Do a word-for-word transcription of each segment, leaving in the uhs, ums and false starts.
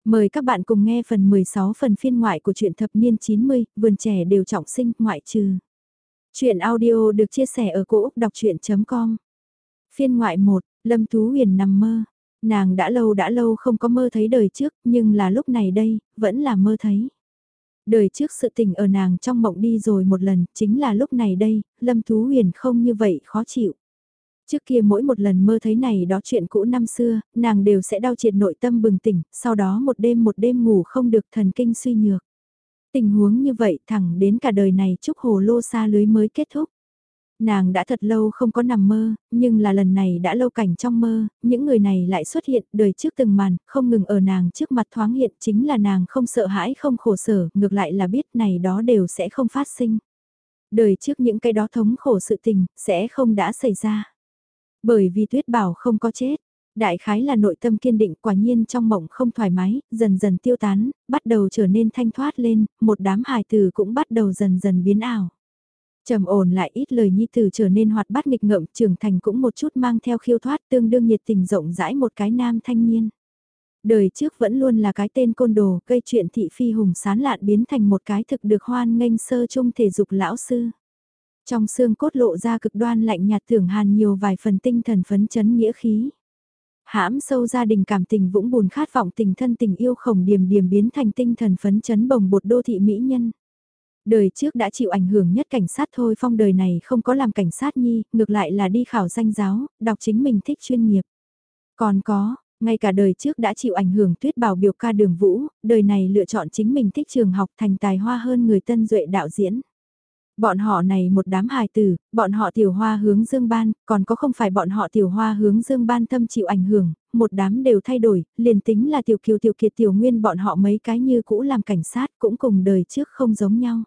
Mời các bạn cùng nghe phần mười sáu phần phiên ngoại của truyện thập niên chín mươi, vườn trẻ đều trọng sinh, ngoại trừ. Chuyện audio được chia sẻ ở cỗ đọc chuyện chấm com. Phiên ngoại một, Lâm Tú Huyền nằm mơ. Nàng đã lâu đã lâu không có mơ thấy đời trước, nhưng là lúc này đây, vẫn là mơ thấy. Đời trước sự tình ở nàng trong mộng đi rồi một lần, chính là lúc này đây, Lâm Tú Huyền không như vậy khó chịu. Trước kia mỗi một lần mơ thấy này đó chuyện cũ năm xưa, nàng đều sẽ đau triệt nội tâm bừng tỉnh, sau đó một đêm một đêm ngủ không được thần kinh suy nhược. Tình huống như vậy thẳng đến cả đời này chúc hồ lô xa lưới mới kết thúc. Nàng đã thật lâu không có nằm mơ, nhưng là lần này đã lâu cảnh trong mơ, những người này lại xuất hiện đời trước từng màn, không ngừng ở nàng trước mặt thoáng hiện chính là nàng không sợ hãi không khổ sở, ngược lại là biết này đó đều sẽ không phát sinh. Đời trước những cái đó thống khổ sự tình, sẽ không đã xảy ra. Bởi vì Tuyết Bảo không có chết, đại khái là nội tâm kiên định quả nhiên trong mộng không thoải mái, dần dần tiêu tán, bắt đầu trở nên thanh thoát lên, một đám hài từ cũng bắt đầu dần dần biến ảo. Trầm ổn lại ít lời nhi từ trở nên hoạt bát nghịch ngợm, trưởng thành cũng một chút mang theo khiêu thoát tương đương nhiệt tình rộng rãi một cái nam thanh niên. Đời trước vẫn luôn là cái tên côn đồ, gây chuyện thị phi hùng sán lạn biến thành một cái thực được hoan nghênh sơ trung thể dục lão sư. Trong xương cốt lộ ra cực đoan lạnh nhạt thưởng hàn nhiều vài phần tinh thần phấn chấn nghĩa khí. Hãm sâu gia đình cảm tình vũng bùn khát vọng tình thân tình yêu khổng điềm điềm biến thành tinh thần phấn chấn bồng bột đô thị mỹ nhân. Đời trước đã chịu ảnh hưởng nhất cảnh sát thôi phong đời này không có làm cảnh sát nhi, ngược lại là đi khảo danh giáo, đọc chính mình thích chuyên nghiệp. Còn có, ngay cả đời trước đã chịu ảnh hưởng Tuyết Bảo biểu ca Đường Vũ, đời này lựa chọn chính mình thích trường học thành tài hoa hơn người tân duệ đạo diễn. Bọn họ này một đám hài tử, bọn họ tiểu hoa hướng dương ban, còn có không phải bọn họ tiểu hoa hướng dương ban tâm chịu ảnh hưởng, một đám đều thay đổi, liền tính là tiểu kiều tiểu kiệt tiểu nguyên bọn họ mấy cái như cũ làm cảnh sát cũng cùng đời trước không giống nhau.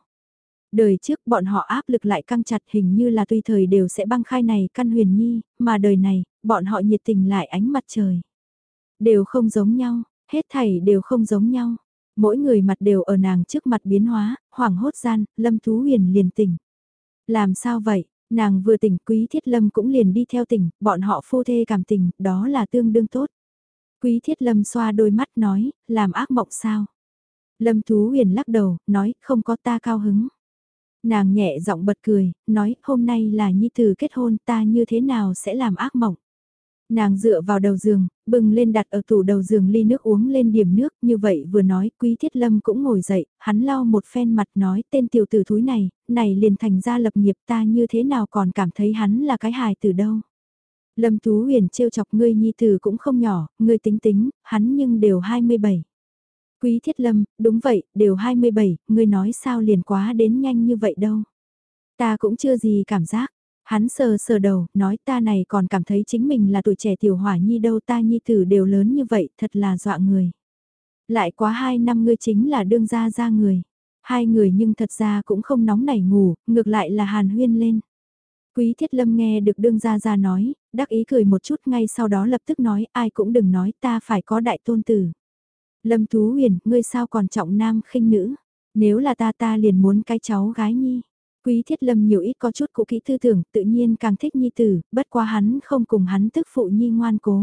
Đời trước bọn họ áp lực lại căng chặt hình như là tùy thời đều sẽ băng khai này căn huyền nhi, mà đời này, bọn họ nhiệt tình lại ánh mặt trời. Đều không giống nhau, hết thảy đều không giống nhau. Mỗi người mặt đều ở nàng trước mặt biến hóa, hoảng hốt gian, Lâm Tú Huyền liền tỉnh. Làm sao vậy, nàng vừa tỉnh Quý Thiết Lâm cũng liền đi theo tỉnh, bọn họ phu thê cảm tình, đó là tương đương tốt. Quý Thiết Lâm xoa đôi mắt nói, làm ác mộng sao? Lâm Tú Huyền lắc đầu, nói, không có ta cao hứng. Nàng nhẹ giọng bật cười, nói, hôm nay là nhi tử kết hôn ta như thế nào sẽ làm ác mộng? Nàng dựa vào đầu giường, bừng lên đặt ở tủ đầu giường ly nước uống lên điểm nước, như vậy vừa nói, Quý Thiết Lâm cũng ngồi dậy, hắn lau một phen mặt nói, tên tiểu tử thúi này, này liền thành ra lập nghiệp ta như thế nào còn cảm thấy hắn là cái hài từ đâu. Lâm Tú Huyền trêu chọc ngươi nhi tử cũng không nhỏ, ngươi tính tính, hắn nhưng đều hai mươi bảy. Quý Thiết Lâm, đúng vậy, đều hai mươi bảy, ngươi nói sao liền quá đến nhanh như vậy đâu. Ta cũng chưa gì cảm giác. Hắn sờ sờ đầu, nói ta này còn cảm thấy chính mình là tuổi trẻ tiểu hỏa nhi đâu ta nhi tử đều lớn như vậy, thật là dọa người. Lại quá hai năm ngươi chính là đương gia ra người. Hai người nhưng thật ra cũng không nóng nảy ngủ, ngược lại là hàn huyên lên. Quý Thiết Lâm nghe được đương gia ra nói, đắc ý cười một chút ngay sau đó lập tức nói ai cũng đừng nói ta phải có đại tôn tử. Lâm Tú Huyền, ngươi sao còn trọng nam khinh nữ, nếu là ta ta liền muốn cái cháu gái nhi. Quý Thiết Lâm nhiều ít có chút cũ kỹ tư tưởng, tự nhiên càng thích nhi tử, bất quá hắn không cùng hắn tức phụ nhi ngoan cố.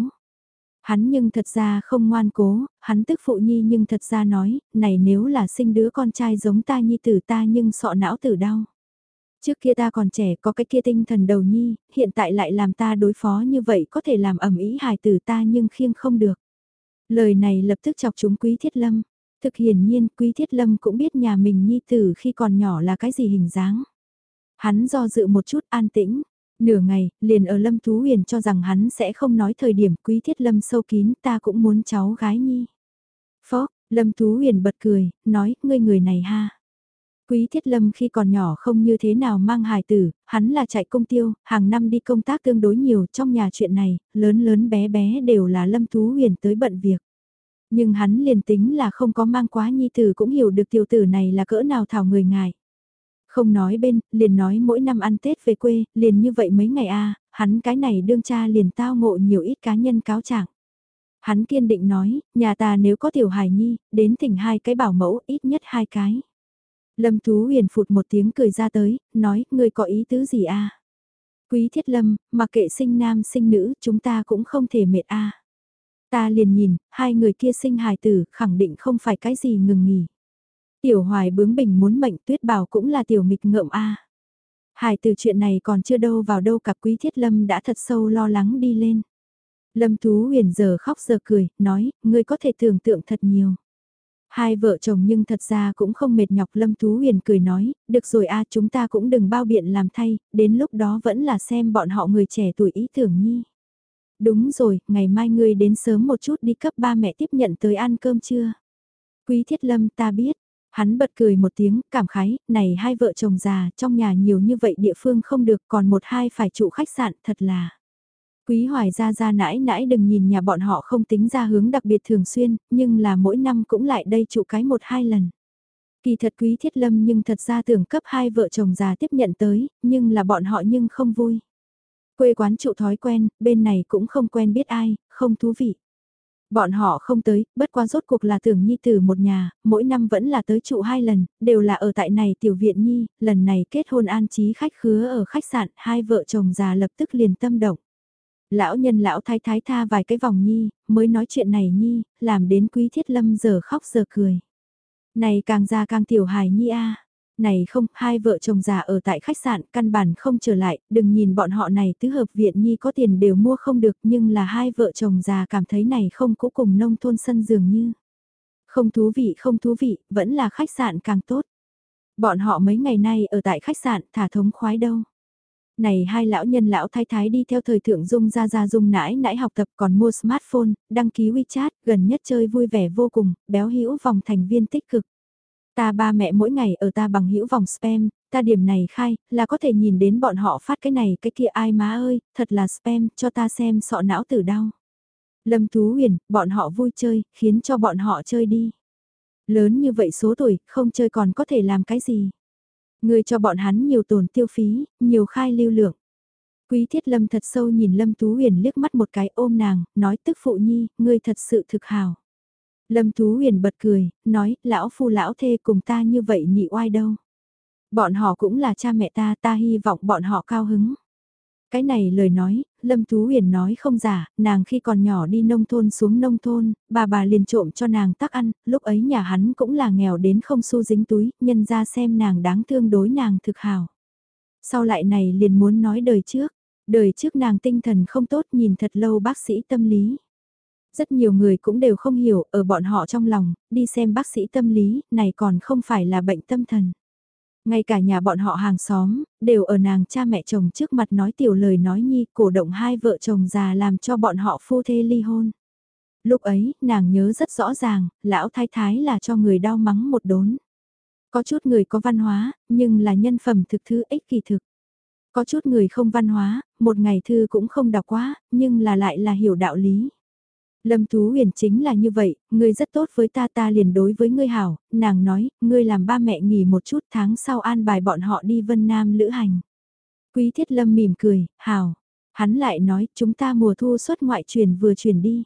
Hắn nhưng thật ra không ngoan cố, hắn tức phụ nhi nhưng thật ra nói, này nếu là sinh đứa con trai giống ta nhi tử ta nhưng sọ não tử đau. Trước kia ta còn trẻ có cái kia tinh thần đầu nhi, hiện tại lại làm ta đối phó như vậy có thể làm ẩm ý hài tử ta nhưng khiêng không được. Lời này lập tức chọc chúng Quý Thiết Lâm. Thực hiển nhiên Quý Thiết Lâm cũng biết nhà mình nhi tử khi còn nhỏ là cái gì hình dáng. Hắn do dự một chút an tĩnh, nửa ngày, liền ở Lâm Tú Huyền cho rằng hắn sẽ không nói thời điểm Quý Thiết Lâm sâu kín ta cũng muốn cháu gái nhi. Phó, Lâm Tú Huyền bật cười, nói, ngươi người này ha. Quý Thiết Lâm khi còn nhỏ không như thế nào mang hài tử, hắn là chạy công tiêu, hàng năm đi công tác tương đối nhiều trong nhà chuyện này, lớn lớn bé bé đều là Lâm Tú Huyền tới bận việc. Nhưng hắn liền tính là không có mang quá nhi tử cũng hiểu được tiểu tử này là cỡ nào thảo người ngài. Không nói bên, liền nói mỗi năm ăn Tết về quê, liền như vậy mấy ngày a hắn cái này đương cha liền tao ngộ nhiều ít cá nhân cáo trạng. Hắn kiên định nói, nhà ta nếu có tiểu hài nhi, đến thỉnh hai cái bảo mẫu, ít nhất hai cái. Lâm Tú Huyền phụt một tiếng cười ra tới, nói, ngươi có ý tứ gì a? Quý Thiết Lâm, mặc kệ sinh nam sinh nữ, chúng ta cũng không thể mệt a. Ta liền nhìn, hai người kia sinh hài tử, khẳng định không phải cái gì ngừng nghỉ. Tiểu Hoài bướng bỉnh muốn mệnh, Tuyết Bảo cũng là tiểu nghịch ngợm a. Hài tử chuyện này còn chưa đâu vào đâu, cặp Quý Thiết Lâm đã thật sâu lo lắng đi lên. Lâm Tú Huyền giờ khóc giờ cười, nói, ngươi có thể tưởng tượng thật nhiều. Hai vợ chồng nhưng thật ra cũng không mệt nhọc. Lâm Tú Huyền cười nói, được rồi a, chúng ta cũng đừng bao biện làm thay, đến lúc đó vẫn là xem bọn họ người trẻ tuổi ý tưởng nhi. Đúng rồi, ngày mai ngươi đến sớm một chút đi cấp ba mẹ tiếp nhận tới ăn cơm trưa. Quý Thiết Lâm, ta biết. Hắn bật cười một tiếng, cảm khái, này hai vợ chồng già, trong nhà nhiều như vậy địa phương không được, còn một hai phải trụ khách sạn, thật là. Quý Hoài ra ra nãi nãi đừng nhìn nhà bọn họ không tính ra hướng đặc biệt thường xuyên, nhưng là mỗi năm cũng lại đây trụ cái một hai lần. Kỳ thật Quý Thiết Lâm nhưng thật ra tưởng cấp hai vợ chồng già tiếp nhận tới, nhưng là bọn họ nhưng không vui. Quê quán trụ thói quen, bên này cũng không quen biết ai, không thú vị. Bọn họ không tới, bất qua rốt cuộc là tưởng nhi tử một nhà, mỗi năm vẫn là tới trụ hai lần, đều là ở tại này tiểu viện nhi, lần này kết hôn an trí khách khứa ở khách sạn, hai vợ chồng già lập tức liền tâm động. Lão nhân lão thái thái tha vài cái vòng nhi, mới nói chuyện này nhi, làm đến Quý Thiết Lâm giờ khóc giờ cười. Này càng già càng tiểu hài nhi a. Này không, hai vợ chồng già ở tại khách sạn căn bản không trở lại, đừng nhìn bọn họ này tứ hợp viện nhi có tiền đều mua không được, nhưng là hai vợ chồng già cảm thấy này không cũ cùng nông thôn sân dường như. Không thú vị không thú vị, vẫn là khách sạn càng tốt. Bọn họ mấy ngày nay ở tại khách sạn thả thống khoái đâu. Này hai lão nhân lão thái thái đi theo thời thượng dung ra ra dung nãi nãi học tập còn mua smartphone, đăng ký WeChat, gần nhất chơi vui vẻ vô cùng, béo hữu vòng thành viên tích cực. Ta ba mẹ mỗi ngày ở ta bằng hữu vòng spam, ta điểm này khai, là có thể nhìn đến bọn họ phát cái này cái kia ai má ơi, thật là spam, cho ta xem sọ não tử đau. Lâm Tú Huyền, bọn họ vui chơi, khiến cho bọn họ chơi đi. Lớn như vậy số tuổi, không chơi còn có thể làm cái gì. Người cho bọn hắn nhiều tồn tiêu phí, nhiều khai lưu lượng. Quý Thiết Lâm thật sâu nhìn Lâm Tú Huyền liếc mắt một cái ôm nàng, nói tức phụ nhi, ngươi thật sự thực hào. Lâm Tú Huyền bật cười, nói, lão phu lão thê cùng ta như vậy nhị oai đâu. Bọn họ cũng là cha mẹ ta, ta hy vọng bọn họ cao hứng. Cái này lời nói, Lâm Tú Huyền nói không giả, nàng khi còn nhỏ đi nông thôn xuống nông thôn, bà bà liền trộm cho nàng tác ăn, lúc ấy nhà hắn cũng là nghèo đến không xu dính túi, nhân ra xem nàng đáng thương đối nàng thực hào. Sau lại này liền muốn nói đời trước, đời trước nàng tinh thần không tốt nhìn thật lâu bác sĩ tâm lý. Rất nhiều người cũng đều không hiểu, ở bọn họ trong lòng, đi xem bác sĩ tâm lý, này còn không phải là bệnh tâm thần. Ngay cả nhà bọn họ hàng xóm, đều ở nàng cha mẹ chồng trước mặt nói tiểu lời nói nhi, cổ động hai vợ chồng già làm cho bọn họ phu thê ly hôn. Lúc ấy, nàng nhớ rất rõ ràng, lão thái thái là cho người đau mắng một đốn. Có chút người có văn hóa, nhưng là nhân phẩm thực thư ích kỳ thực. Có chút người không văn hóa, một ngày thư cũng không đọc quá, nhưng là lại là hiểu đạo lý. Lâm Tú Huyền chính là như vậy, ngươi rất tốt với ta ta liền đối với ngươi hảo, nàng nói, ngươi làm ba mẹ nghỉ một chút tháng sau an bài bọn họ đi Vân Nam lữ hành. Quý Thiết Lâm mỉm cười, hảo, hắn lại nói chúng ta mùa thu xuất ngoại truyền vừa truyền đi.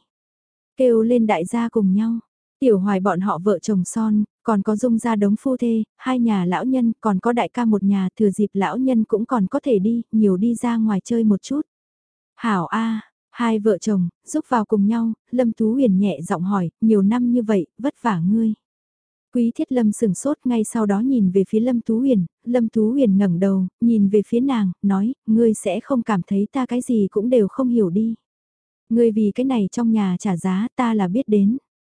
Kêu lên đại gia cùng nhau, tiểu hoài bọn họ vợ chồng son, còn có dung gia đống phu thê, hai nhà lão nhân, còn có đại ca một nhà thừa dịp lão nhân cũng còn có thể đi, nhiều đi ra ngoài chơi một chút. Hảo A. Hai vợ chồng, giúp vào cùng nhau, Lâm Tú Huyền nhẹ giọng hỏi, nhiều năm như vậy, vất vả ngươi. Quý Thiết Lâm sừng sốt ngay sau đó nhìn về phía Lâm Tú Huyền, Lâm Tú Huyền ngẩng đầu, nhìn về phía nàng, nói, ngươi sẽ không cảm thấy ta cái gì cũng đều không hiểu đi. Ngươi vì cái này trong nhà trả giá ta là biết đến.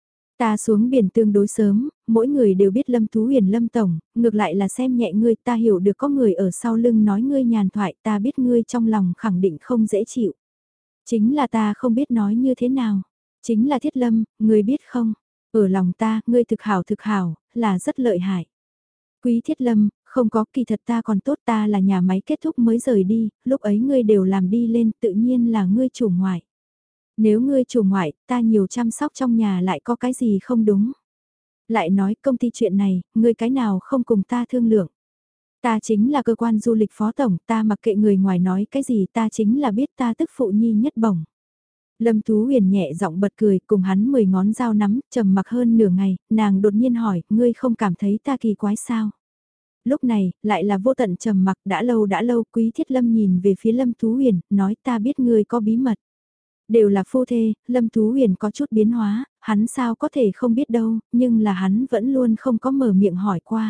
Ta xuống biển tương đối sớm, mỗi người đều biết Lâm Tú Huyền Lâm Tổng, ngược lại là xem nhẹ ngươi ta hiểu được có người ở sau lưng nói ngươi nhàn thoại ta biết ngươi trong lòng khẳng định không dễ chịu. Chính là ta không biết nói như thế nào. Chính là Thiết Lâm, ngươi biết không? Ở lòng ta, ngươi thực hảo thực hảo, là rất lợi hại. Quý Thiết Lâm, không có kỳ thật ta còn tốt ta là nhà máy kết thúc mới rời đi, lúc ấy ngươi đều làm đi lên tự nhiên là ngươi chủ ngoại. Nếu ngươi chủ ngoại, ta nhiều chăm sóc trong nhà lại có cái gì không đúng. Lại nói công ty chuyện này, ngươi cái nào không cùng ta thương lượng. Ta chính là cơ quan du lịch phó tổng, ta mặc kệ người ngoài nói cái gì ta chính là biết ta tức phụ nhi nhất bổng. Lâm Tú Huyền nhẹ giọng bật cười cùng hắn mười ngón dao nắm, trầm mặc hơn nửa ngày, nàng đột nhiên hỏi, ngươi không cảm thấy ta kỳ quái sao? Lúc này, lại là vô tận trầm mặc đã lâu đã lâu Quý Thiết Lâm nhìn về phía Lâm Tú Huyền, nói ta biết ngươi có bí mật. Đều là phu thê, Lâm Tú Huyền có chút biến hóa, hắn sao có thể không biết đâu, nhưng là hắn vẫn luôn không có mở miệng hỏi qua.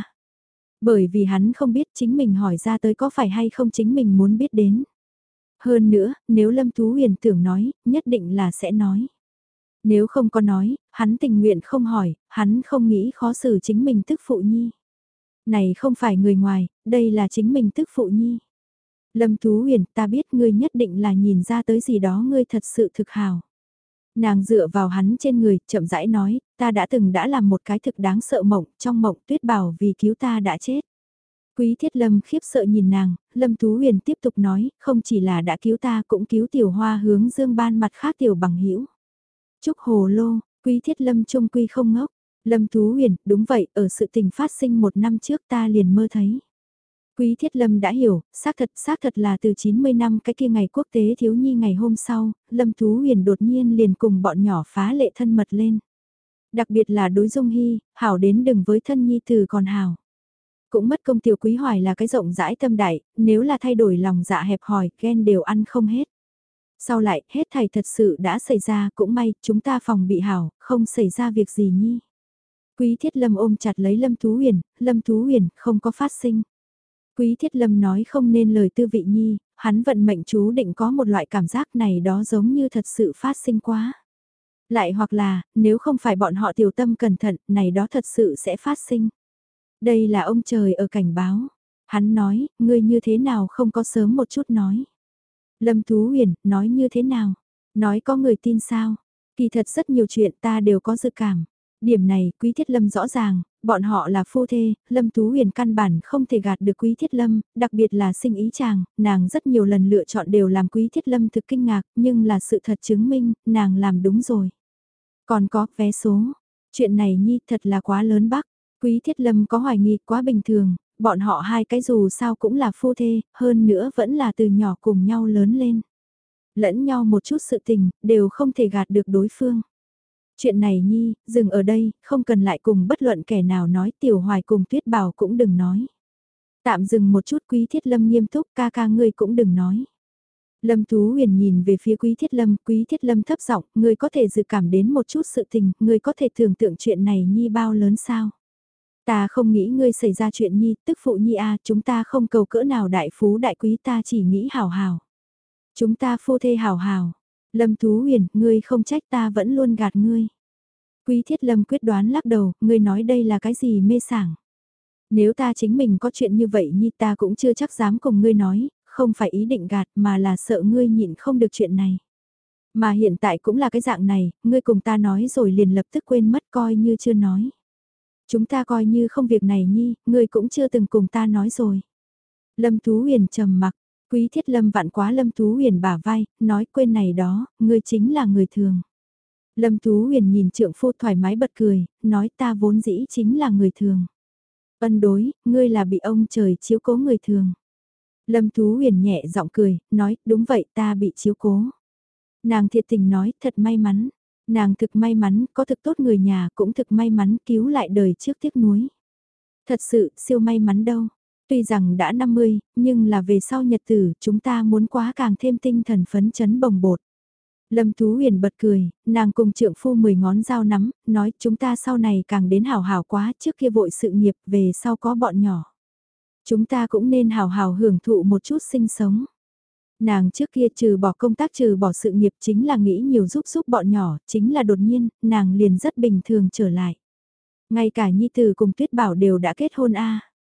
Bởi vì hắn không biết chính mình hỏi ra tới có phải hay không chính mình muốn biết đến. Hơn nữa, nếu Lâm Tú Huyền tưởng nói, nhất định là sẽ nói. Nếu không có nói, hắn tình nguyện không hỏi, hắn không nghĩ khó xử chính mình tức phụ nhi. Này không phải người ngoài, đây là chính mình tức phụ nhi. Lâm Tú Huyền, ta biết ngươi nhất định là nhìn ra tới gì đó ngươi thật sự thực hào. Nàng dựa vào hắn trên người, chậm rãi nói, ta đã từng đã làm một cái thực đáng sợ mộng, trong mộng Tuyết Bảo vì cứu ta đã chết. Quý Thiết Lâm khiếp sợ nhìn nàng, Lâm Tú Huyền tiếp tục nói, không chỉ là đã cứu ta cũng cứu tiểu hoa hướng dương ban mặt khác tiểu bằng hữu. Trúc hồ lô, Quý Thiết Lâm trung quy không ngốc. Lâm Tú Huyền, đúng vậy, ở sự tình phát sinh một năm trước ta liền mơ thấy. Quý Thiết Lâm đã hiểu, xác thật, xác thật là từ chín mươi năm cái kia ngày quốc tế thiếu nhi ngày hôm sau, Lâm Tú Huyền đột nhiên liền cùng bọn nhỏ phá lệ thân mật lên. Đặc biệt là đối Dung Hy, hảo đến đừng với thân nhi từ còn hảo. Cũng mất công tiểu Quý Hoài là cái rộng rãi tâm đại, nếu là thay đổi lòng dạ hẹp hòi, ghen đều ăn không hết. Sau lại, hết thầy thật sự đã xảy ra, cũng may, chúng ta phòng bị hảo, không xảy ra việc gì nhi. Quý Thiết Lâm ôm chặt lấy Lâm Tú Huyền, Lâm Tú Huyền, không có phát sinh. Quý Thiết Lâm nói không nên lời tư vị nhi, hắn vận mệnh chú định có một loại cảm giác này đó giống như thật sự phát sinh quá. Lại hoặc là, nếu không phải bọn họ tiểu tâm cẩn thận, này đó thật sự sẽ phát sinh. Đây là ông trời ở cảnh báo. Hắn nói, ngươi như thế nào không có sớm một chút nói. Lâm Tú Huyền, nói như thế nào? Nói có người tin sao? Kỳ thật rất nhiều chuyện ta đều có dự cảm. Điểm này, Quý Thiết Lâm rõ ràng, bọn họ là phu thê, Lâm Tú Huyền căn bản không thể gạt được Quý Thiết Lâm, đặc biệt là sinh ý chàng, nàng rất nhiều lần lựa chọn đều làm Quý Thiết Lâm thực kinh ngạc, nhưng là sự thật chứng minh, nàng làm đúng rồi. Còn có, vé số. Chuyện này nhi thật là quá lớn bác. Quý Thiết Lâm có hoài nghi quá bình thường, bọn họ hai cái dù sao cũng là phu thê, hơn nữa vẫn là từ nhỏ cùng nhau lớn lên. Lẫn nhau một chút sự tình, đều không thể gạt được đối phương. Chuyện này nhi, dừng ở đây, không cần lại cùng bất luận kẻ nào nói, Tiểu Hoài cùng Tuyết Bảo cũng đừng nói. Tạm dừng một chút, Quý Thiết Lâm nghiêm túc, ca ca ngươi cũng đừng nói. Lâm Tú Huyền nhìn về phía Quý Thiết Lâm, Quý Thiết Lâm thấp giọng, ngươi có thể dự cảm đến một chút sự tình, ngươi có thể tưởng tượng chuyện này nhi bao lớn sao? Ta không nghĩ ngươi xảy ra chuyện nhi, tức phụ nhi a, chúng ta không cầu cỡ nào đại phú đại quý, ta chỉ nghĩ hảo hảo. Chúng ta phu thê hảo hảo. Lâm Tú Huyền, ngươi không trách ta vẫn luôn gạt ngươi. Quý Thiết Lâm quyết đoán lắc đầu, ngươi nói đây là cái gì mê sảng. Nếu ta chính mình có chuyện như vậy nhi ta cũng chưa chắc dám cùng ngươi nói, không phải ý định gạt mà là sợ ngươi nhịn không được chuyện này. Mà hiện tại cũng là cái dạng này, ngươi cùng ta nói rồi liền lập tức quên mất coi như chưa nói. Chúng ta coi như không việc này nhi, ngươi cũng chưa từng cùng ta nói rồi. Lâm Tú Huyền trầm mặc, Quý Thiết Lâm vặn quá Lâm Tú Huyền bả vai, nói quên này đó, ngươi chính là người thường. Lâm Tú Huyền nhìn trượng phu thoải mái bật cười, nói ta vốn dĩ chính là người thường. Ân đối, ngươi là bị ông trời chiếu cố người thường. Lâm Tú Huyền nhẹ giọng cười, nói đúng vậy ta bị chiếu cố. Nàng thiệt tình nói thật may mắn. Nàng thực may mắn, có thực tốt người nhà cũng thực may mắn cứu lại đời trước tiếc nuối. Thật sự, siêu may mắn đâu. Tuy rằng đã năm mươi, nhưng là về sau nhật tử, chúng ta muốn quá càng thêm tinh thần phấn chấn bồng bột. Lâm Tú Huyền bật cười, nàng cùng trượng phu mười ngón dao nắm, nói chúng ta sau này càng đến hào hào quá trước kia vội sự nghiệp về sau có bọn nhỏ. Chúng ta cũng nên hào hào hưởng thụ một chút sinh sống. Nàng trước kia trừ bỏ công tác trừ bỏ sự nghiệp chính là nghĩ nhiều giúp giúp bọn nhỏ, chính là đột nhiên, nàng liền rất bình thường trở lại. Ngay cả Nhi Tử cùng Tuyết Bảo đều đã kết hôn a.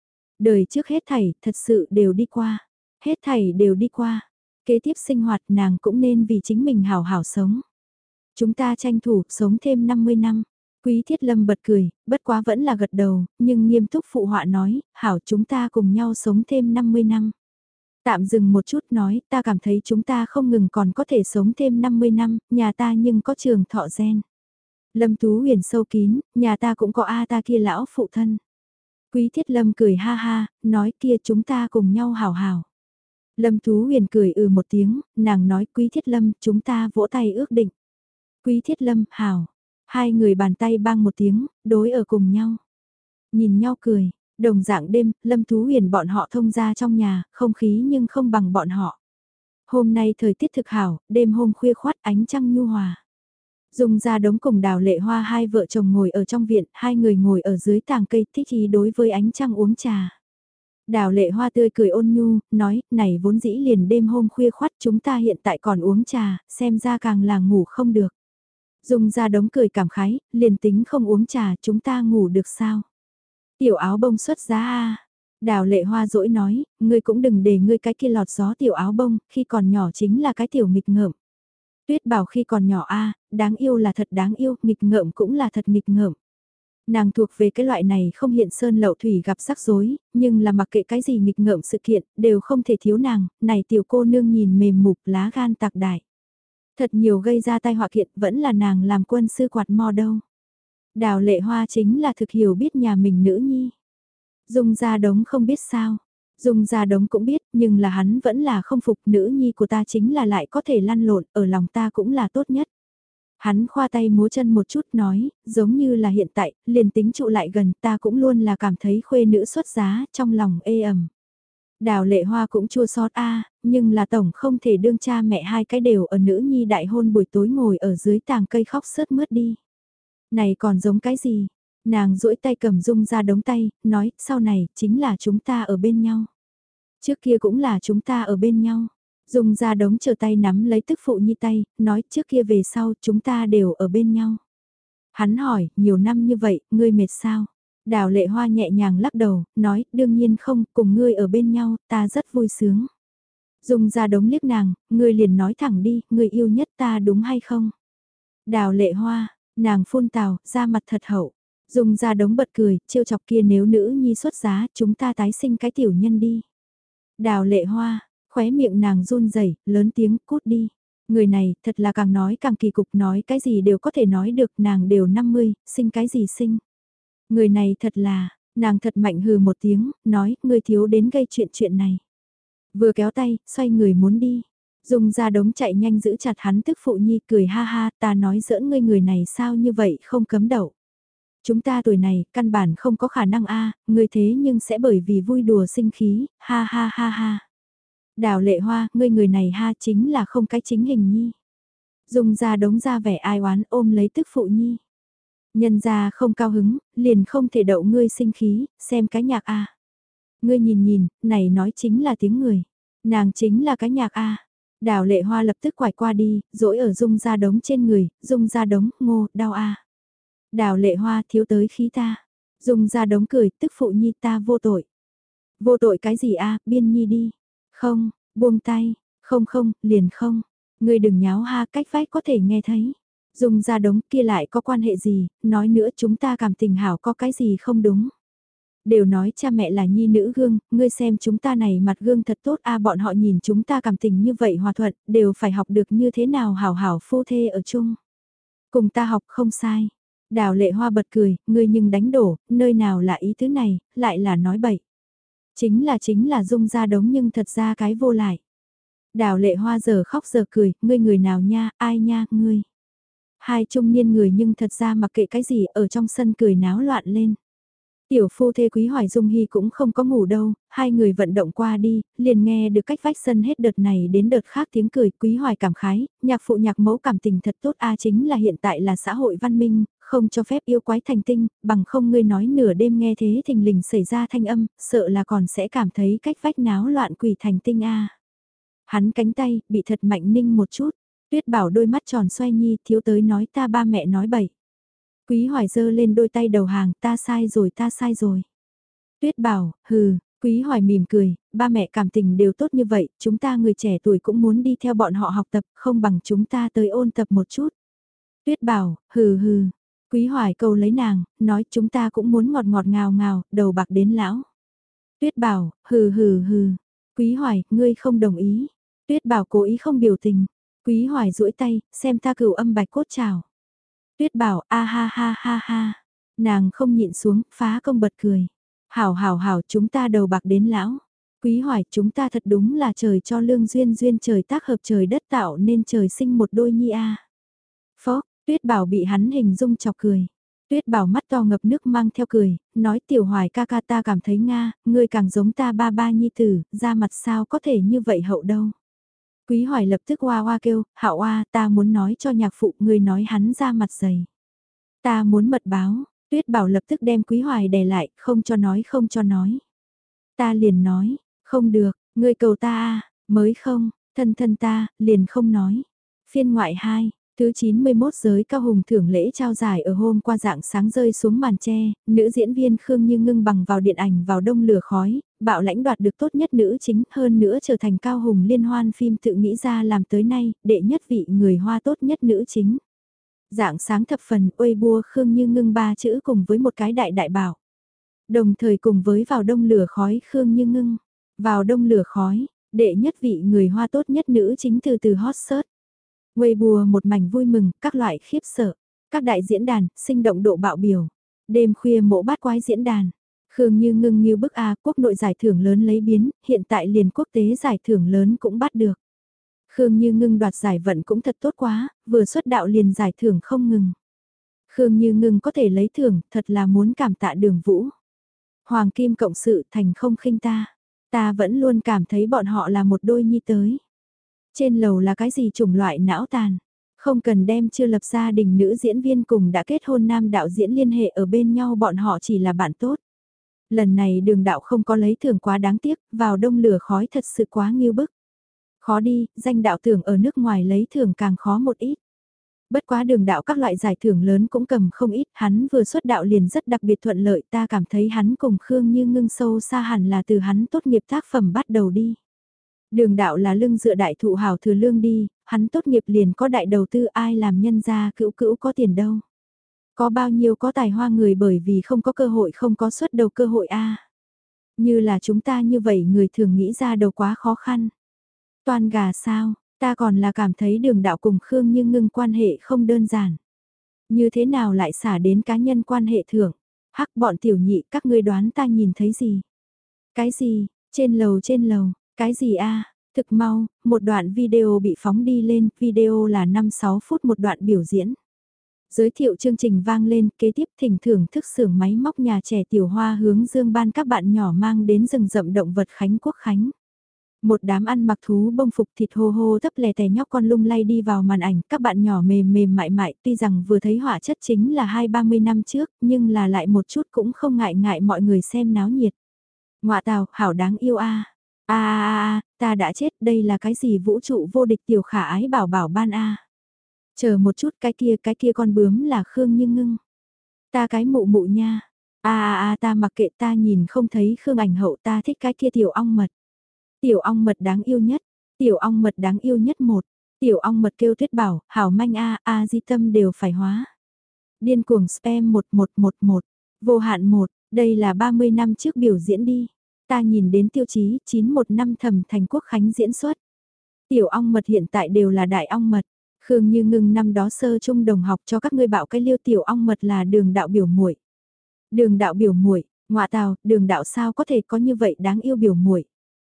Đời trước hết thảy, thật sự đều đi qua. Hết thảy đều đi qua. Kế tiếp sinh hoạt nàng cũng nên vì chính mình hảo hảo sống. Chúng ta tranh thủ sống thêm năm mươi năm. Quý Thiết Lâm bật cười, bất quá vẫn là gật đầu, nhưng nghiêm túc phụ họa nói, hảo chúng ta cùng nhau sống thêm năm mươi năm. Tạm dừng một chút nói, ta cảm thấy chúng ta không ngừng còn có thể sống thêm năm mươi năm, nhà ta nhưng có trường thọ gen. Lâm Tú Huyền sâu kín, nhà ta cũng có A ta kia lão phụ thân. Quý Thiết Lâm cười ha ha, nói kia chúng ta cùng nhau hảo hảo. Lâm Tú Huyền cười ừ một tiếng, nàng nói Quý Thiết Lâm chúng ta vỗ tay ước định. Quý Thiết Lâm, hảo. Hai người bàn tay bang một tiếng, đối ở cùng nhau. Nhìn nhau cười, đồng dạng đêm, Lâm Tú Huyền bọn họ thông ra trong nhà, không khí nhưng không bằng bọn họ. Hôm nay thời tiết thực hảo, đêm hôm khuya khoát ánh trăng nhu hòa. Dung ra đống cùng Đào Lệ Hoa hai vợ chồng ngồi ở trong viện, hai người ngồi ở dưới tàng cây thích ý đối với ánh trăng uống trà. Đào Lệ Hoa tươi cười ôn nhu, nói, này vốn dĩ liền đêm hôm khuya khoắt chúng ta hiện tại còn uống trà, xem ra càng là ngủ không được. Dung ra đống cười cảm khái, liền tính không uống trà chúng ta ngủ được sao? Tiểu áo bông xuất giá a. Đào Lệ Hoa dỗi nói, ngươi cũng đừng để ngươi cái kia lọt gió tiểu áo bông, khi còn nhỏ chính là cái tiểu nghịch ngợm. Tuyết Bảo khi còn nhỏ a, đáng yêu là thật đáng yêu, nghịch ngợm cũng là thật nghịch ngợm. Nàng thuộc về cái loại này không hiện sơn lậu thủy gặp rắc rối, nhưng là mặc kệ cái gì nghịch ngợm sự kiện, đều không thể thiếu nàng, này tiểu cô nương nhìn mềm mục lá gan tạc đại. Thật nhiều gây ra tai họa kiện vẫn là nàng làm quân sư quạt mo đâu. Đào Lệ Hoa chính là thực hiểu biết nhà mình nữ nhi. Dung Gia Đống không biết sao. Dung Gia Đống cũng biết, nhưng là hắn vẫn là không phục, nữ nhi của ta chính là lại có thể lăn lộn, ở lòng ta cũng là tốt nhất. Hắn khoa tay múa chân một chút nói, giống như là hiện tại, liền tính trụ lại gần ta cũng luôn là cảm thấy khuê nữ xuất giá, trong lòng ê ẩm. Đào Lệ Hoa cũng chua xót a, nhưng là tổng không thể đương cha mẹ hai cái đều ở nữ nhi đại hôn buổi tối ngồi ở dưới tàng cây khóc sướt mướt đi. Này còn giống cái gì? Nàng duỗi tay cầm Dung Gia Đống tay, nói, sau này, chính là chúng ta ở bên nhau. Trước kia cũng là chúng ta ở bên nhau. Dung Gia Đống chờ tay nắm lấy tức phụ nhi tay, nói trước kia về sau chúng ta đều ở bên nhau. Hắn hỏi, nhiều năm như vậy, ngươi mệt sao? Đào Lệ Hoa nhẹ nhàng lắc đầu, nói, đương nhiên không, cùng ngươi ở bên nhau, ta rất vui sướng. Dung Gia Đống liếc nàng, ngươi liền nói thẳng đi, ngươi yêu nhất ta đúng hay không? Đào Lệ Hoa, nàng phun tào, ra mặt thật hậu. Dung Gia Đống bật cười, trêu chọc kia nếu nữ nhi xuất giá, chúng ta tái sinh cái tiểu nhân đi. Đào Lệ Hoa, khóe miệng nàng run rẩy, lớn tiếng cút đi. Người này thật là càng nói càng kỳ cục, nói cái gì đều có thể nói được, nàng đều năm mươi, sinh cái gì sinh. Người này thật là, nàng thật mạnh hừ một tiếng, nói, người thiếu đến gây chuyện chuyện này. Vừa kéo tay, xoay người muốn đi. Dung Gia Đống chạy nhanh giữ chặt hắn tức phụ nhi, cười ha ha, ta nói giỡn ngươi người này sao như vậy không cấm đậu. Chúng ta tuổi này, căn bản không có khả năng a, ngươi thế nhưng sẽ bởi vì vui đùa sinh khí, ha ha ha ha. Đào Lệ Hoa, ngươi người này ha chính là không cái chính hình nhi. Dung Gia Đống ra vẻ ai oán ôm lấy tức phụ nhi. Nhân gia không cao hứng, liền không thể đậu ngươi sinh khí, xem cái nhạc a. Ngươi nhìn nhìn, này nói chính là tiếng người. Nàng chính là cái nhạc a. Đào Lệ Hoa lập tức quải qua đi, dỗi ở Dung Gia Đống trên người, Dung Gia Đống, ngô, đau a. Đào Lệ Hoa thiếu tới khí ta. Dung Gia Đống cười, tức phụ nhi ta vô tội. Vô tội cái gì a, biên nhi đi. Không, buông tay, không không, liền không. Ngươi đừng nháo ha, cách vách có thể nghe thấy. Dung Gia Đống kia lại có quan hệ gì, nói nữa chúng ta cảm tình hảo có cái gì không đúng. Đều nói cha mẹ là nhi nữ gương, ngươi xem chúng ta này mặt gương thật tốt a, bọn họ nhìn chúng ta cảm tình như vậy hòa thuận, đều phải học được như thế nào hảo hảo phu thê ở chung. Cùng ta học không sai. Đào Lệ Hoa bật cười, ngươi nhưng đánh đổ, nơi nào là ý tứ này, lại là nói bậy. Chính là chính là Dung Gia Đống nhưng thật ra cái vô lại. Đào Lệ Hoa giờ khóc giờ cười, ngươi người nào nha, ai nha, ngươi. Hai trung niên người nhưng thật ra mặc kệ cái gì ở trong sân cười náo loạn lên. Tiểu phu thê Quý Hoài Dung Hy cũng không có ngủ đâu, hai người vận động qua đi, liền nghe được cách vách sân hết đợt này đến đợt khác tiếng cười. Quý Hoài cảm khái, nhạc phụ nhạc mẫu cảm tình thật tốt a, chính là hiện tại là xã hội văn minh, không cho phép yêu quái thành tinh, bằng không ngươi nói nửa đêm nghe thế thình lình xảy ra thanh âm, sợ là còn sẽ cảm thấy cách vách náo loạn quỷ thành tinh a. Hắn cánh tay, bị thật mạnh ninh một chút, Tuyết Bảo đôi mắt tròn xoay nhi, thiếu tới nói ta ba mẹ nói bậy. Quý Hoài giơ lên đôi tay đầu hàng, ta sai rồi ta sai rồi. Tuyết Bảo, hừ, Quý Hoài mỉm cười, ba mẹ cảm tình đều tốt như vậy, chúng ta người trẻ tuổi cũng muốn đi theo bọn họ học tập, không bằng chúng ta tới ôn tập một chút. Tuyết Bảo, hừ hừ, Quý Hoài câu lấy nàng, nói chúng ta cũng muốn ngọt ngọt ngào ngào, đầu bạc đến lão. Tuyết Bảo, hừ hừ hừ, Quý Hoài, ngươi không đồng ý. Tuyết Bảo cố ý không biểu tình. Quý Hoài duỗi tay, xem ta cửu âm bạch cốt chào. Tuyết Bảo, a ha ha ha ha. Nàng không nhịn xuống, phá công bật cười. Hảo hảo hảo, chúng ta đầu bạc đến lão. Quý Hoài, chúng ta thật đúng là trời cho lương duyên duyên trời tác hợp trời đất tạo nên trời sinh một đôi nhi a. Phó, Tuyết Bảo bị hắn hình dung chọc cười. Tuyết Bảo mắt to ngập nước mang theo cười, nói Tiểu Hoài ca ca ta cảm thấy Nga, ngươi càng giống ta ba ba nhi tử, ra mặt sao có thể như vậy hậu đâu. Quý Hoài lập tức oa oa kêu, Hạo oa, ta muốn nói cho nhạc phụ, ngươi nói hắn ra mặt dày. Ta muốn mật báo, Tuyết Bảo lập tức đem Quý Hoài đè lại, không cho nói không cho nói. Ta liền nói, không được, ngươi cầu ta à, mới không, thân thân ta, liền không nói. Phiên ngoại hai, thứ chín mươi mốt giới cao hùng thưởng lễ trao giải ở hôm qua dạng sáng rơi xuống màn tre, nữ diễn viên Khương Như Ngưng bằng vào điện ảnh vào đông lửa khói, bạo lãnh đoạt được tốt nhất nữ chính, hơn nữa trở thành cao hùng liên hoan phim tự nghĩ ra làm tới nay, đệ nhất vị người Hoa tốt nhất nữ chính. Dạng sáng thập phần, uê bua Khương Như Ngưng ba chữ cùng với một cái đại đại bảo. Đồng thời cùng với vào đông lửa khói Khương Như Ngưng, vào đông lửa khói, đệ nhất vị người Hoa tốt nhất nữ chính từ từ hot search. Weibo một mảnh vui mừng, các loại khiếp sợ, các đại diễn đàn, sinh động độ bạo biểu. Đêm khuya mộ bát quái diễn đàn. Khương Như Ngưng như bức A quốc nội giải thưởng lớn lấy biến, hiện tại liền quốc tế giải thưởng lớn cũng bắt được. Khương Như Ngưng đoạt giải vận cũng thật tốt quá, vừa xuất đạo liền giải thưởng không ngừng. Khương Như Ngưng có thể lấy thưởng, thật là muốn cảm tạ Đường Vũ. Hoàng Kim cộng sự thành không khinh ta. Ta vẫn luôn cảm thấy bọn họ là một đôi nhi tới. Trên lầu là cái gì chủng loại não tàn. Không cần đem chưa lập gia đình nữ diễn viên cùng đã kết hôn nam đạo diễn liên hệ ở bên nhau, bọn họ chỉ là bạn tốt. Lần này Đường đạo không có lấy thưởng quá đáng tiếc, vào đông lửa khói thật sự quá nghiêu bức. Khó đi, danh đạo tưởng ở nước ngoài lấy thưởng càng khó một ít. Bất quá Đường đạo các loại giải thưởng lớn cũng cầm không ít, hắn vừa xuất đạo liền rất đặc biệt thuận lợi, ta cảm thấy hắn cùng Khương Như Ngưng sâu xa hẳn là từ hắn tốt nghiệp tác phẩm bắt đầu đi. Đường đạo là lưng dựa đại thụ hào thừa lương đi, hắn tốt nghiệp liền có đại đầu tư, ai làm nhân gia cữu cữu có tiền đâu. Có bao nhiêu có tài hoa người bởi vì không có cơ hội không có xuất đầu cơ hội a. Như là chúng ta như vậy người thường nghĩ ra đầu quá khó khăn. Toàn gà sao, ta còn là cảm thấy Đường đạo cùng Khương Như Ngưng quan hệ không đơn giản. Như thế nào lại xả đến cá nhân quan hệ thưởng? Hắc bọn tiểu nhị, các ngươi đoán ta nhìn thấy gì? Cái gì? Trên lầu trên lầu, cái gì a? Thực mau, một đoạn video bị phóng đi lên, video là năm sáu phút một đoạn biểu diễn. Giới thiệu chương trình vang lên, kế tiếp thỉnh thưởng thức xưởng máy móc nhà trẻ Tiểu Hoa hướng dương ban các bạn nhỏ mang đến rừng rậm động vật Khánh Quốc Khánh. Một đám ăn mặc thú bông phục thịt hô hô thấp lè tè nhóc con lung lay đi vào màn ảnh, các bạn nhỏ mềm mềm mại mại, tuy rằng vừa thấy họa chất chính là hai ba mươi năm trước, nhưng là lại một chút cũng không ngại ngại mọi người xem náo nhiệt. Ngoạ tào, hảo đáng yêu a. A a a, ta đã chết, đây là cái gì vũ trụ vô địch tiểu khả ái bảo bảo ban a. Chờ một chút, cái kia cái kia con bướm là Khương Như Ngưng. Ta cái mụ mụ nha. A a a, ta mặc kệ, ta nhìn không thấy Khương ảnh hậu, ta thích cái kia tiểu ong mật. Tiểu ong mật đáng yêu nhất, tiểu ong mật đáng yêu nhất một, tiểu ong mật kêu Tuyết Bảo, hảo manh a, a di tâm đều phải hóa. Điên cuồng spam một một một một, vô hạn một, đây là ba mươi năm trước biểu diễn đi. Ta nhìn đến tiêu chí chín một năm Thẩm Thành Quốc Khánh diễn xuất. Tiểu ong mật hiện tại đều là đại ong mật. Khương Như Ngưng năm đó sơ trung đồng học cho các ngươi bạo cái liêu tiểu ong mật là Đường đạo biểu muội. Đường đạo biểu muội, ngọa tào, Đường đạo sao có thể có như vậy đáng yêu biểu muội.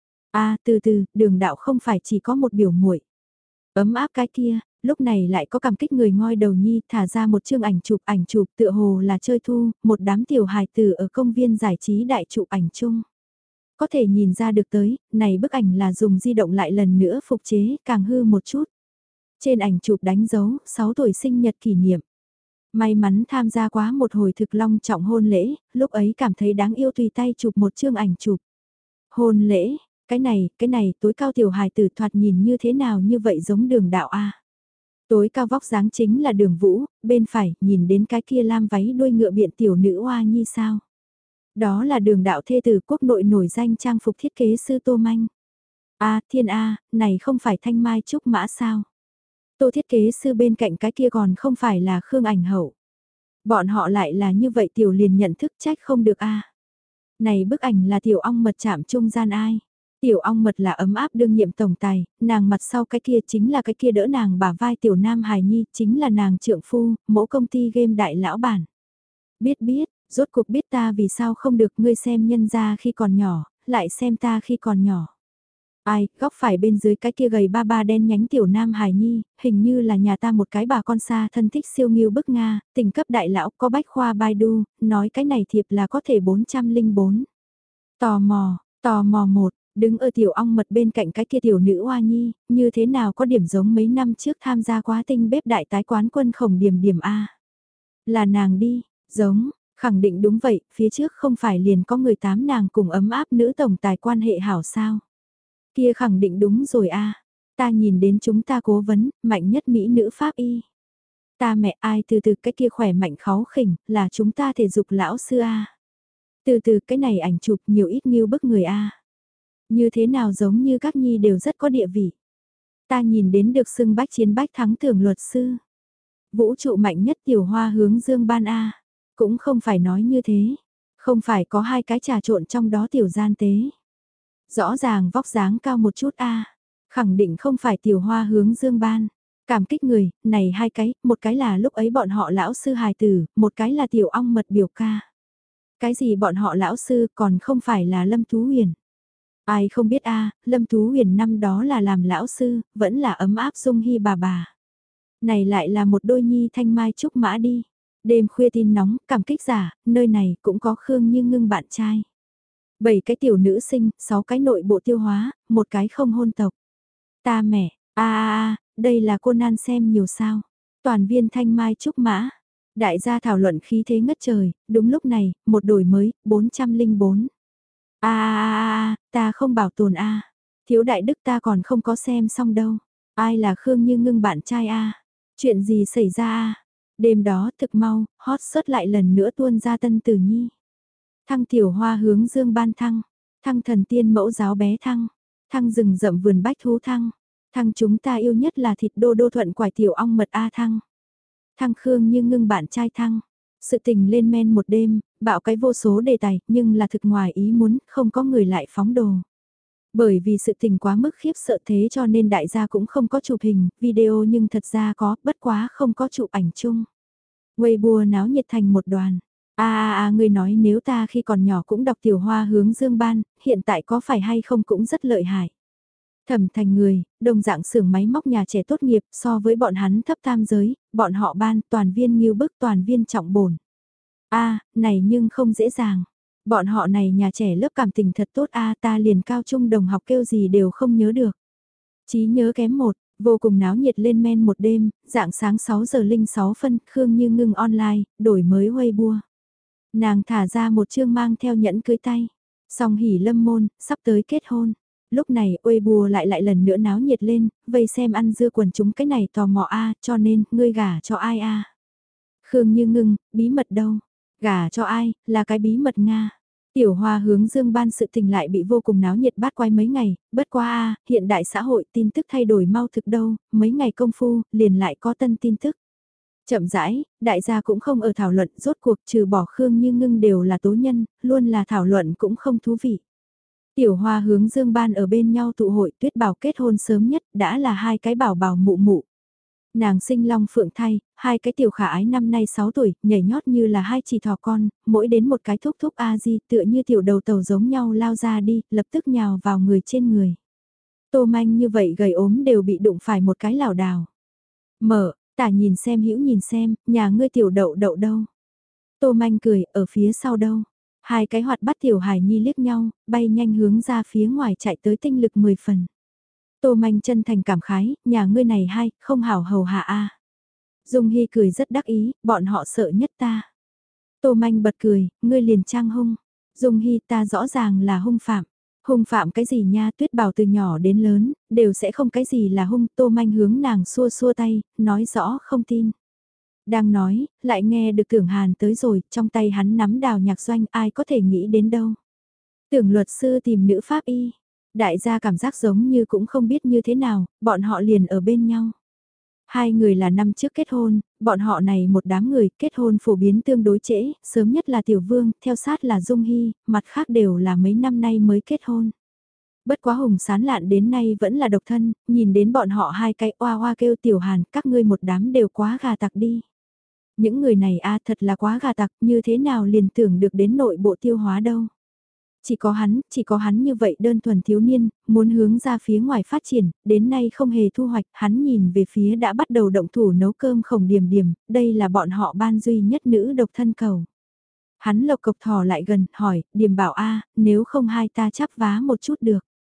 A, từ từ, Đường đạo không phải chỉ có một biểu muội. Ấm áp cái kia, lúc này lại có cảm kích người ngoi đầu nhi, thả ra một chương ảnh chụp, ảnh chụp tựa hồ là chơi thu, một đám tiểu hài tử ở công viên giải trí đại chụp ảnh chung. Có thể nhìn ra được tới, này bức ảnh là dùng di động lại lần nữa phục chế, càng hư một chút. Trên ảnh chụp đánh dấu, sáu tuổi sinh nhật kỷ niệm. May mắn tham gia quá một hồi thực long trọng hôn lễ, lúc ấy cảm thấy đáng yêu tùy tay chụp một chương ảnh chụp. Hôn lễ, cái này, cái này, tối cao tiểu hài tử thoạt nhìn như thế nào như vậy giống Đường đạo a. Tối cao vóc dáng chính là Đường Vũ, bên phải, nhìn đến cái kia lam váy đuôi ngựa biện tiểu nữ oa nhi sao. Đó là Đường đạo thê tử quốc nội nổi danh trang phục thiết kế sư Tô Manh. A, thiên A, này không phải Thanh Mai Trúc Mã sao? Tô thiết kế sư bên cạnh cái kia còn không phải là Khương ảnh hậu. Bọn họ lại là như vậy tiểu liền nhận thức trách không được A. Này bức ảnh là tiểu ong mật chạm trung gian ai? Tiểu ong mật là ấm áp đương nhiệm tổng tài, nàng mặt sau cái kia chính là cái kia đỡ nàng bả vai tiểu nam hài nhi, chính là nàng trượng phu, mẫu công ty game đại lão bản. Biết biết, rốt cuộc biết ta vì sao không được, ngươi xem nhân ra khi còn nhỏ, lại xem ta khi còn nhỏ. Ai, góc phải bên dưới cái kia gầy ba ba đen nhánh tiểu nam hài nhi, hình như là nhà ta một cái bà con xa thân thích siêu nghiêu bức Nga, tình cấp đại lão có bách khoa Baidu, nói cái này thiệp là có thể bốn trăm linh bốn. Tò mò, tò mò một, Đứng ở tiểu ong mật bên cạnh cái kia tiểu nữ oa nhi, như thế nào có điểm giống mấy năm trước tham gia quá tinh bếp đại tái quán quân khổng điểm điểm A. Là nàng đi, giống, khẳng định đúng vậy, phía trước không phải liền có người tám nàng cùng ấm áp nữ tổng tài quan hệ hảo sao. Kia khẳng định đúng rồi A, ta nhìn đến chúng ta cố vấn, mạnh nhất Mỹ nữ Pháp y. Ta mẹ ai từ từ cái kia khỏe mạnh kháu khỉnh, là chúng ta thể dục lão sư A. Từ từ cái này ảnh chụp nhiều ít như bức người A. Như thế nào giống như các nhi đều rất có địa vị. Ta nhìn đến được xưng bách chiến bách thắng tưởng luật sư. Vũ trụ mạnh nhất tiểu hoa hướng dương ban A. Cũng không phải nói như thế. Không phải có hai cái trà trộn trong đó tiểu gian tế. Rõ ràng vóc dáng cao một chút A. Khẳng định không phải tiểu hoa hướng dương ban. Cảm kích người, này hai cái, một cái là lúc ấy bọn họ lão sư hài tử, một cái là tiểu ong mật biểu ca. Cái gì bọn họ lão sư còn không phải là Lâm Tú Huyền. Ai không biết a Lâm Tú Huyền năm đó là làm lão sư, vẫn là ấm áp Dung Hy bà bà. Này lại là một đôi nhi thanh mai trúc mã đi. Đêm khuya tin nóng, cảm kích giả, nơi này cũng có Khương Như Ngưng bạn trai. Bảy cái tiểu nữ sinh, sáu cái nội bộ tiêu hóa, một cái không hôn tộc. Ta mẹ, a a a, đây là cô nan xem nhiều sao. Toàn viên thanh mai trúc mã. Đại gia thảo luận khí thế ngất trời, đúng lúc này, một đổi mới, bốn trăm lẻ bốn. A a a, ta không bảo tồn a. Thiếu đại đức ta còn không có xem xong đâu. Ai là Khương Như Ngưng bạn trai a? Chuyện gì xảy ra a? Đêm đó thực mau, hot search lại lần nữa tuôn ra Tân Tử Nhi. Thăng tiểu hoa hướng dương ban thăng, thăng thần tiên mẫu giáo bé thăng, thăng rừng rậm vườn bách thú thăng, thăng chúng ta yêu nhất là thịt đô đô thuận quải tiểu ong mật a thăng. Thăng Khương Như Ngưng bạn trai thăng. Sự tình lên men một đêm, bạo cái vô số đề tài, nhưng là thực ngoài ý muốn, không có người lại phóng đồ. Bởi vì sự tình quá mức khiếp sợ thế cho nên đại gia cũng không có chụp hình, video nhưng thật ra có, bất quá không có chụp ảnh chung. Weibo náo nhiệt thành một đoàn. À à à người nói nếu ta khi còn nhỏ cũng đọc tiểu hoa hướng dương ban, hiện tại có phải hay không cũng rất lợi hại. Thẩm thành người, đồng dạng xưởng máy móc nhà trẻ tốt nghiệp so với bọn hắn thấp tam giới, bọn họ ban toàn viên nghiêu bức toàn viên trọng bổn. A, này nhưng không dễ dàng. Bọn họ này nhà trẻ lớp cảm tình thật tốt a ta liền cao trung đồng học kêu gì đều không nhớ được. Chí nhớ kém một, vô cùng náo nhiệt lên men một đêm, dạng sáng sáu giờ linh sáu phân, Khương Như Ngưng online, đổi mới Weibo. Nàng thả ra một chương mang theo nhẫn cưới tay. Song hỉ lâm môn, sắp tới kết hôn. Lúc này Weibo lại lại lần nữa náo nhiệt lên, vây xem ăn dưa quần chúng cái này tò mò a cho nên, ngươi gả cho ai a Khương Như Ngưng, bí mật đâu? Gả cho ai, là cái bí mật Nga. Tiểu hoa hướng dương ban sự tình lại bị vô cùng náo nhiệt bát quái mấy ngày, bất qua a hiện đại xã hội tin tức thay đổi mau thực đâu, mấy ngày công phu, liền lại có tân tin tức. Chậm rãi, đại gia cũng không ở thảo luận rốt cuộc trừ bỏ Khương Như Ngưng đều là tố nhân, luôn là thảo luận cũng không thú vị. Tiểu hoa hướng dương ban ở bên nhau tụ hội tuyết bảo kết hôn sớm nhất đã là hai cái bảo bảo mụ mụ. Nàng sinh long phượng thai, hai cái tiểu khả ái năm nay sáu tuổi, nhảy nhót như là hai chỉ thỏ con, mỗi đến một cái thúc thúc A-di tựa như tiểu đầu tàu giống nhau lao ra đi, lập tức nhào vào người trên người. Tô manh như vậy gầy ốm đều bị đụng phải một cái lảo đảo. Mở, tả nhìn xem hữu nhìn xem, nhà ngươi tiểu đậu đậu đâu. Tô manh cười, ở phía sau đâu. Hai cái hoạt bắt tiểu hải nhi liếc nhau, bay nhanh hướng ra phía ngoài chạy tới tinh lực mười phần. Tô manh chân thành cảm khái, nhà ngươi này hay, không hảo hầu hạ a. Dung Hy cười rất đắc ý, bọn họ sợ nhất ta. Tô manh bật cười, ngươi liền trang hung. Dung Hy ta rõ ràng là hung phạm. Hung phạm cái gì nha, Tuyết Bảo từ nhỏ đến lớn, đều sẽ không cái gì là hung. Tô manh hướng nàng xua xua tay, nói rõ không tin. Đang nói, lại nghe được Tưởng Hàn tới rồi, trong tay hắn nắm đào nhạc doanh, ai có thể nghĩ đến đâu. Tưởng luật sư tìm nữ pháp y. Đại gia cảm giác giống như cũng không biết như thế nào, bọn họ liền ở bên nhau. Hai người là năm trước kết hôn, bọn họ này một đám người kết hôn phổ biến tương đối trễ, sớm nhất là Tiểu Vương, theo sát là Dung Hy, mặt khác đều là mấy năm nay mới kết hôn. Bất quá hùng sán lạn đến nay vẫn là độc thân, nhìn đến bọn họ hai cái oa oa kêu Tiểu Hàn, các ngươi một đám đều quá gà tặc đi. Những người này a thật là quá gà tặc, như thế nào liền tưởng được đến nội bộ tiêu hóa đâu. Chỉ có hắn, chỉ có hắn như vậy đơn thuần thiếu niên, muốn hướng ra phía ngoài phát triển, đến nay không hề thu hoạch, hắn nhìn về phía đã bắt đầu động thủ nấu cơm khổng điểm điểm, đây là bọn họ ban duy nhất nữ độc thân cầu. Hắn lộc cộc thò lại gần, hỏi, điểm bảo a nếu không hai ta chắp vá một chút được.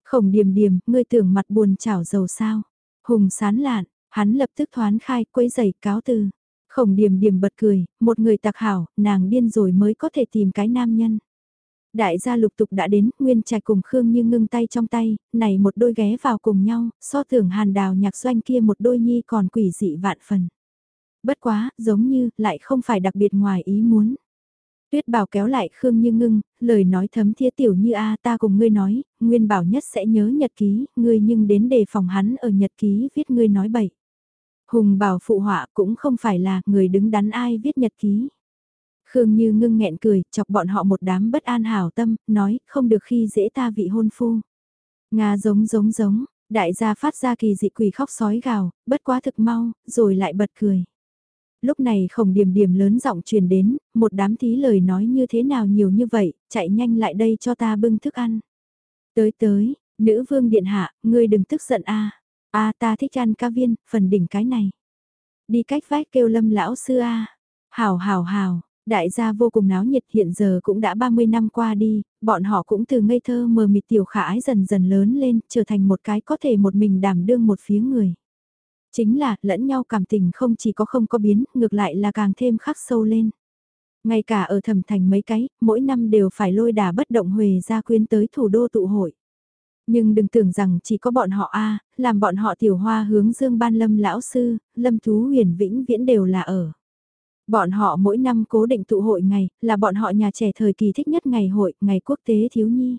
Khổng Điềm Điềm, ngươi tưởng mặt buồn chảo dầu sao? Hùng sán lạn, hắn lập tức thoán khai, quấy giày, cáo từ. Khổng Điềm Điềm bật cười, một người tặc hảo, nàng điên rồi mới có thể tìm cái nam nhân. Đại gia lục tục đã đến, Nguyên Trạch cùng Khương Như ngưng tay trong tay, này một đôi ghé vào cùng nhau, so thưởng Hàn Đào nhạc doanh kia một đôi nhi còn quỷ dị vạn phần. Bất quá, giống như, lại không phải đặc biệt ngoài ý muốn. Tuyết Bảo kéo lại Khương Như ngưng, lời nói thấm thía tiểu như a ta cùng ngươi nói, Nguyên Bảo nhất sẽ nhớ nhật ký, ngươi nhưng đến đề phòng hắn ở nhật ký viết ngươi nói bậy. Hùng Bảo phụ họa cũng không phải là người đứng đắn ai viết nhật ký. Khương Như ngưng nghẹn cười, chọc bọn họ một đám bất an hảo tâm, nói, không được khi dễ ta vị hôn phu. Nga giống giống giống, đại gia phát ra kỳ dị quỷ khóc sói gào, bất quá thực mau, rồi lại bật cười. Lúc này Khổng Điềm Điềm lớn giọng truyền đến, một đám thí lời nói như thế nào nhiều như vậy, chạy nhanh lại đây cho ta bưng thức ăn. Tới tới, nữ vương điện hạ, ngươi đừng tức giận a. A ta thích ăn cá viên, phần đỉnh cái này. Đi cách vách kêu Lâm lão sư a. Hảo hảo hảo. Đại gia vô cùng náo nhiệt, hiện giờ cũng đã ba mươi năm qua đi, bọn họ cũng từ ngây thơ mờ mịt tiểu khả ái dần dần lớn lên, trở thành một cái có thể một mình đảm đương một phía người. Chính là, lẫn nhau cảm tình không chỉ có không có biến, ngược lại là càng thêm khắc sâu lên. Ngay cả ở Thẩm Thành mấy cái, mỗi năm đều phải lôi đà bất động Huề gia quyến tới thủ đô tụ hội. Nhưng đừng tưởng rằng chỉ có bọn họ a, làm bọn họ tiểu hoa hướng dương ban Lâm lão sư, Lâm Thú Huyền vĩnh viễn đều là ở. Bọn họ mỗi năm cố định tụ hội ngày, là bọn họ nhà trẻ thời kỳ thích nhất ngày hội, ngày quốc tế thiếu nhi.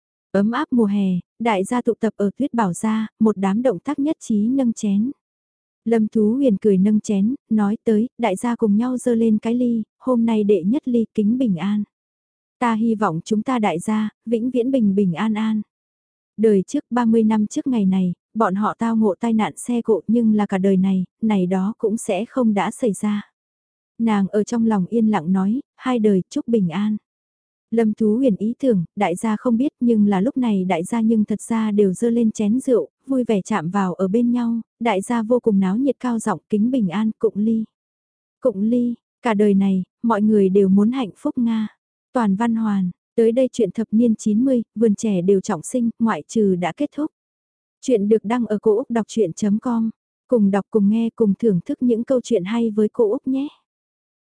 Ấm áp mùa hè, đại gia tụ tập ở Tuyết Bảo gia, một đám động tác nhất trí nâng chén. Lâm Tú Huyền cười nâng chén, nói tới, đại gia cùng nhau dơ lên cái ly, hôm nay đệ nhất ly kính bình an. Ta hy vọng chúng ta đại gia, vĩnh viễn bình bình an an. Đời trước ba mươi năm trước ngày này, bọn họ tao ngộ tai nạn xe cộ nhưng là cả đời này, này đó cũng sẽ không đã xảy ra. Nàng ở trong lòng yên lặng nói, hai đời chúc bình an. Lâm Tú Huyền ý tưởng, đại gia không biết nhưng là lúc này đại gia nhưng thật ra đều dơ lên chén rượu, vui vẻ chạm vào ở bên nhau, đại gia vô cùng náo nhiệt cao giọng kính bình an cụng ly. Cụng ly, cả đời này, mọi người đều muốn hạnh phúc Nga. Toàn Văn Hoàn, tới đây chuyện thập niên chín mươi, vườn trẻ đều trọng sinh, ngoại trừ đã kết thúc. Chuyện được đăng ở cô Úc Đọc Chuyện chấm com, cùng đọc cùng nghe cùng thưởng thức những câu chuyện hay với cô Úc nhé.